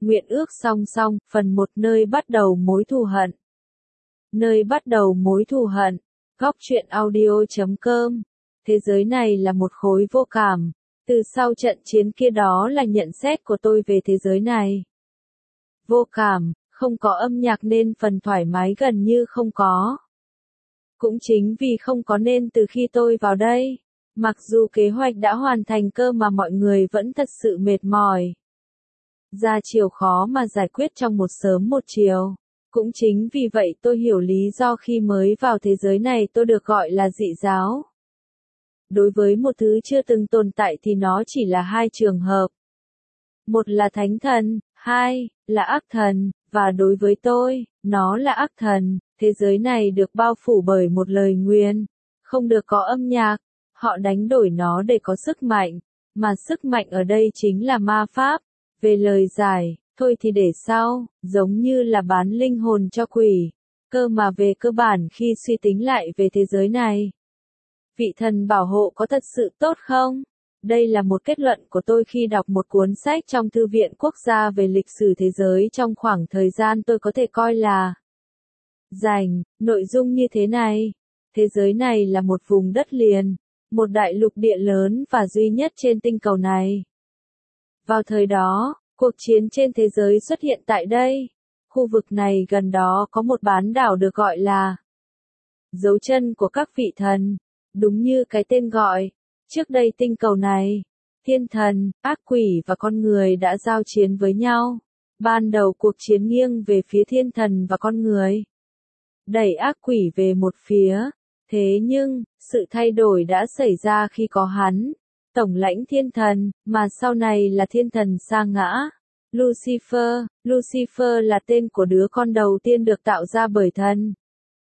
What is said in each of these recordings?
Nguyện ước song song, phần 1 nơi bắt đầu mối thù hận. Nơi bắt đầu mối thù hận. Góc truyện audio.com. Thế giới này là một khối vô cảm. Từ sau trận chiến kia đó là nhận xét của tôi về thế giới này. Vô cảm, không có âm nhạc nên phần thoải mái gần như không có. Cũng chính vì không có nên từ khi tôi vào đây, mặc dù kế hoạch đã hoàn thành cơ mà mọi người vẫn thật sự mệt mỏi. Ra chiều khó mà giải quyết trong một sớm một chiều. Cũng chính vì vậy tôi hiểu lý do khi mới vào thế giới này tôi được gọi là dị giáo. Đối với một thứ chưa từng tồn tại thì nó chỉ là hai trường hợp. Một là thánh thần, hai là ác thần, và đối với tôi, nó là ác thần. Thế giới này được bao phủ bởi một lời nguyền, không được có âm nhạc. Họ đánh đổi nó để có sức mạnh, mà sức mạnh ở đây chính là ma pháp. Về lời giải, thôi thì để sau, giống như là bán linh hồn cho quỷ. Cơ mà về cơ bản khi suy tính lại về thế giới này, vị thần bảo hộ có thật sự tốt không? Đây là một kết luận của tôi khi đọc một cuốn sách trong Thư viện Quốc gia về lịch sử thế giới trong khoảng thời gian tôi có thể coi là rảnh. Nội dung như thế này. Thế giới này là một vùng đất liền, một đại lục địa lớn và duy nhất trên tinh cầu này. Vào thời đó, cuộc chiến trên thế giới xuất hiện tại đây. Khu vực này gần đó có một bán đảo được gọi là dấu chân của các vị thần. Đúng như cái tên gọi, trước đây tinh cầu này, thiên thần, ác quỷ và con người đã giao chiến với nhau. Ban đầu cuộc chiến nghiêng về phía thiên thần và con người, đẩy ác quỷ về một phía. Thế nhưng, sự thay đổi đã xảy ra khi có hắn, tổng lãnh thiên thần, mà sau này là thiên thần sa ngã. Lucifer. Lucifer là tên của đứa con đầu tiên được tạo ra bởi thần.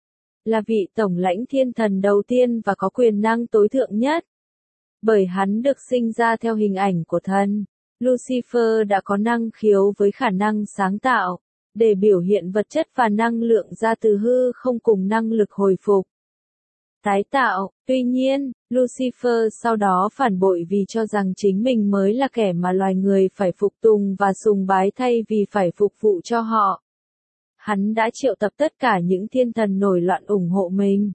Là vị tổng lãnh thiên thần đầu tiên và có quyền năng tối thượng nhất. Bởi hắn được sinh ra theo hình ảnh của thần, Lucifer đã có năng khiếu với khả năng sáng tạo, để biểu hiện vật chất và năng lượng ra từ hư không cùng năng lực hồi phục, tái tạo. Tuy nhiên, Lucifer sau đó phản bội vì cho rằng chính mình mới là kẻ mà loài người phải phục tùng và sùng bái thay vì phải phục vụ cho họ. Hắn đã triệu tập tất cả những thiên thần nổi loạn ủng hộ mình.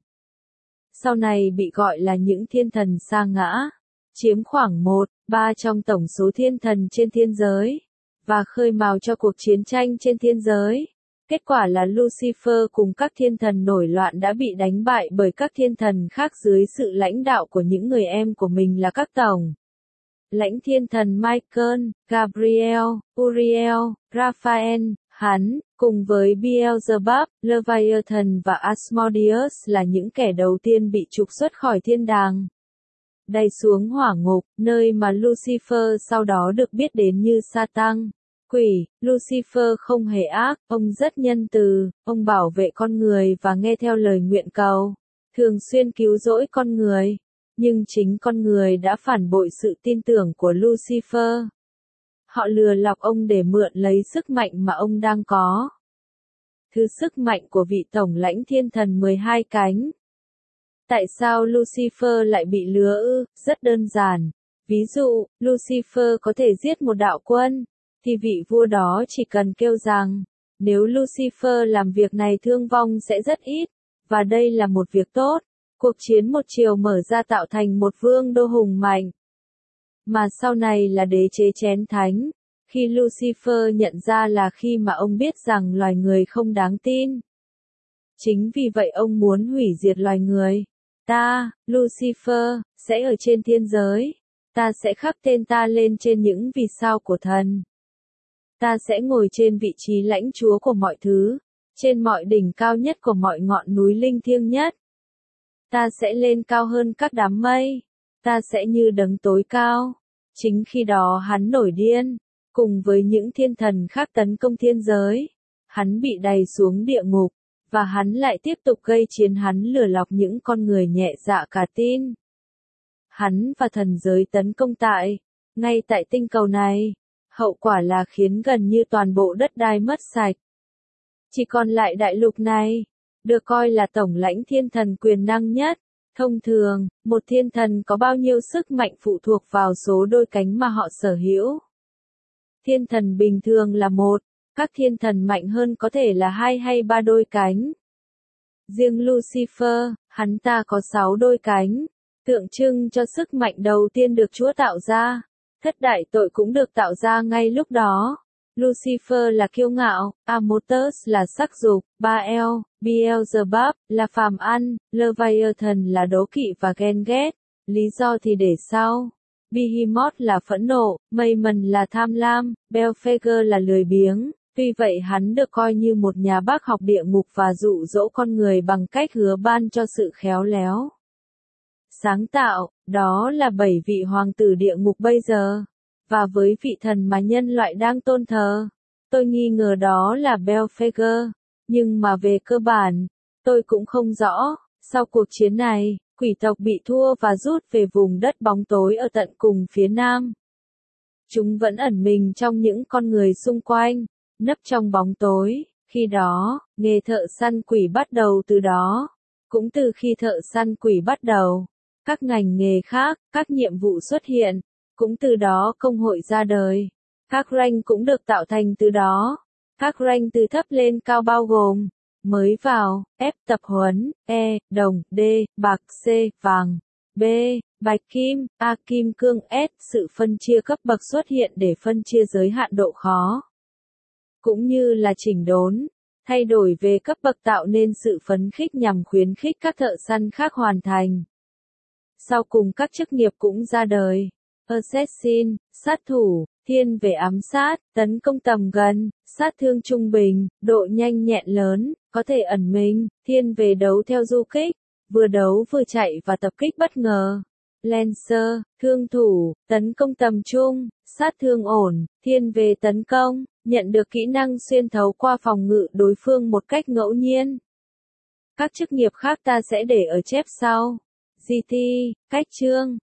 Sau này bị gọi là những thiên thần sa ngã, chiếm khoảng 1/3 trong tổng số thiên thần trên thiên giới, và khơi mào cho cuộc chiến tranh trên thiên giới. Kết quả là Lucifer cùng các thiên thần nổi loạn đã bị đánh bại bởi các thiên thần khác dưới sự lãnh đạo của những người em của mình là các tổng lãnh thiên thần Michael, Gabriel, Uriel, Raphael. Hắn, cùng với Beelzebub, Leviathan và Asmodeus là những kẻ đầu tiên bị trục xuất khỏi thiên đàng, đày xuống hỏa ngục, nơi mà Lucifer sau đó được biết đến như Satan, quỷ. Lucifer không hề ác, ông rất nhân từ, ông bảo vệ con người và nghe theo lời nguyện cầu, thường xuyên cứu rỗi con người. Nhưng chính con người đã phản bội sự tin tưởng của Lucifer. Họ lừa lọc ông để mượn lấy sức mạnh mà ông đang có. Thứ sức mạnh của vị tổng lãnh thiên thần 12 cánh. Tại sao Lucifer lại bị lừa ư? Rất đơn giản. Ví dụ, Lucifer có thể giết một đạo quân, thì vị vua đó chỉ cần kêu rằng, nếu Lucifer làm việc này thương vong sẽ rất ít, và đây là một việc tốt. Cuộc chiến một chiều mở ra tạo thành một vương đô hùng mạnh, mà sau này là đế chế chén thánh. Khi Lucifer nhận ra là khi mà ông biết rằng loài người không đáng tin. Chính vì vậy ông muốn hủy diệt loài người. Ta, Lucifer, sẽ ở trên thiên giới. Ta sẽ khắc tên ta lên trên những vì sao của thần. Ta sẽ ngồi trên vị trí lãnh chúa của mọi thứ, trên mọi đỉnh cao nhất của mọi ngọn núi linh thiêng nhất. Ta sẽ lên cao hơn các đám mây. Ta sẽ như đấng tối cao. Chính khi đó hắn nổi điên, cùng với những thiên thần khác tấn công thiên giới. Hắn bị đày xuống địa ngục, và hắn lại tiếp tục gây chiến. Hắn lừa lọc những con người nhẹ dạ cả tin. Hắn và thần giới tấn công ngay tại tinh cầu này. Hậu quả là khiến gần như toàn bộ đất đai mất sạch. Chỉ còn lại đại lục này, được coi là tổng lãnh thiên thần quyền năng nhất. Thông thường, một thiên thần có bao nhiêu sức mạnh phụ thuộc vào số đôi cánh mà họ sở hữu. Thiên thần bình thường là một, các thiên thần mạnh hơn có thể là 2 hay 3 đôi cánh. Riêng Lucifer, hắn ta có 6 đôi cánh, tượng trưng cho sức mạnh đầu tiên được Chúa tạo ra. Thất đại tội cũng được tạo ra ngay lúc đó. Lucifer là kiêu ngạo, Amotus là sắc dục, Baal, Beelzebub là phàm ăn, Leviathan là đố kỵ và ghen ghét. Lý do thì để sau. Behemoth là phẫn nộ, Mammon là tham lam, Belphegor là lười biếng. Tuy vậy hắn được coi như một nhà bác học địa ngục và dụ dỗ con người bằng cách hứa ban cho sự khéo léo. Sáng tạo, đó là 7 vị hoàng tử địa ngục bây giờ. Và với vị thần mà nhân loại đang tôn thờ, tôi nghi ngờ đó là Belphegor. Nhưng mà về cơ bản, tôi cũng không rõ. Sau cuộc chiến này, quỷ tộc bị thua và rút về vùng đất bóng tối ở tận cùng phía nam. Chúng vẫn ẩn mình trong những con người xung quanh, nấp trong bóng tối. Khi đó, nghề thợ săn quỷ bắt đầu từ đó. Cũng từ khi thợ săn quỷ bắt đầu, các ngành nghề khác, các nhiệm vụ xuất hiện. Cũng từ đó công hội ra đời. Các rank cũng được tạo thành từ đó. Các rank từ thấp lên cao bao gồm mới vào, F tập huấn, E, đồng, D, bạc, C, vàng, B, bạch kim, A kim cương, S. Sự phân chia cấp bậc xuất hiện để phân chia giới hạn độ khó. Cũng như là chỉnh đốn, thay đổi về cấp bậc tạo nên sự phấn khích nhằm khuyến khích các thợ săn khác hoàn thành. Sau cùng các chức nghiệp cũng ra đời. Assassin, sát thủ, thiên về ám sát, tấn công tầm gần, sát thương trung bình, độ nhanh nhẹn lớn, có thể ẩn mình, thiên về đấu theo du kích, vừa đấu vừa chạy và tập kích bất ngờ. Lancer, thương thủ, tấn công tầm trung, sát thương ổn, thiên về tấn công, nhận được kỹ năng xuyên thấu qua phòng ngự đối phương một cách ngẫu nhiên. Các chức nghiệp khác ta sẽ để ở chép sau. GT, cách chương